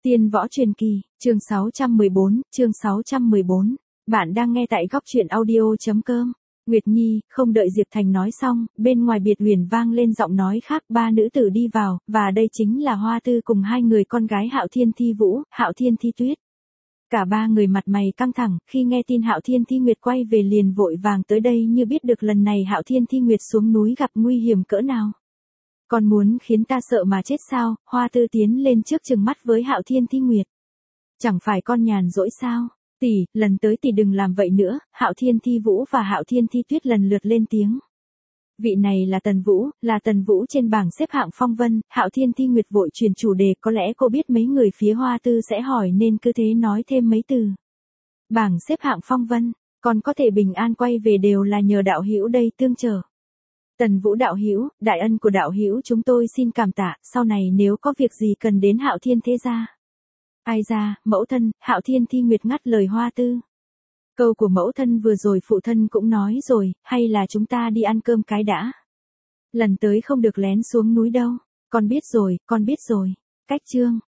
Tiên võ truyền kỳ, chương 614. Bạn đang nghe tại góc truyện audio.com. Nguyệt Nhi, không đợi Diệp Thành nói xong, bên ngoài biệt huyền vang lên giọng nói khác, ba nữ tử đi vào, và đây chính là Hoa Tư cùng hai người con gái Hạo Thiên Thi Vũ, Hạo Thiên Thi Tuyết. Cả ba người mặt mày căng thẳng, khi nghe tin Hạo Thiên Thi Nguyệt quay về liền vội vàng tới đây như biết được lần này Hạo Thiên Thi Nguyệt xuống núi gặp nguy hiểm cỡ nào. Còn muốn khiến ta sợ mà chết sao? Hoa Tư tiến lên trước trừng mắt với Hạo Thiên Thi Nguyệt. Chẳng phải con nhàn rỗi sao? Tỷ, lần tới tỷ đừng làm vậy nữa. Hạo Thiên Thi Vũ và Hạo Thiên Thi Tuyết lần lượt lên tiếng. Vị này là Tần Vũ trên bảng xếp hạng phong vân. Hạo Thiên Thi Nguyệt vội truyền chủ đề, có lẽ cô biết mấy người phía Hoa Tư sẽ hỏi nên cứ thế nói thêm mấy từ. Bảng xếp hạng phong vân, còn có thể bình an quay về đều là nhờ đạo hữu đây tương trợ. Tần Vũ đạo hữu, đại ân của đạo hữu chúng tôi xin cảm tạ, sau này nếu có việc gì cần đến Hạo Thiên thế gia. Ai ra, mẫu thân, Hạo Thiên Thi Nguyệt ngắt lời Hoa Tư. Câu của mẫu thân vừa rồi phụ thân cũng nói rồi, hay là chúng ta đi ăn cơm cái đã. Lần tới không được lén xuống núi đâu, con biết rồi. Cách chương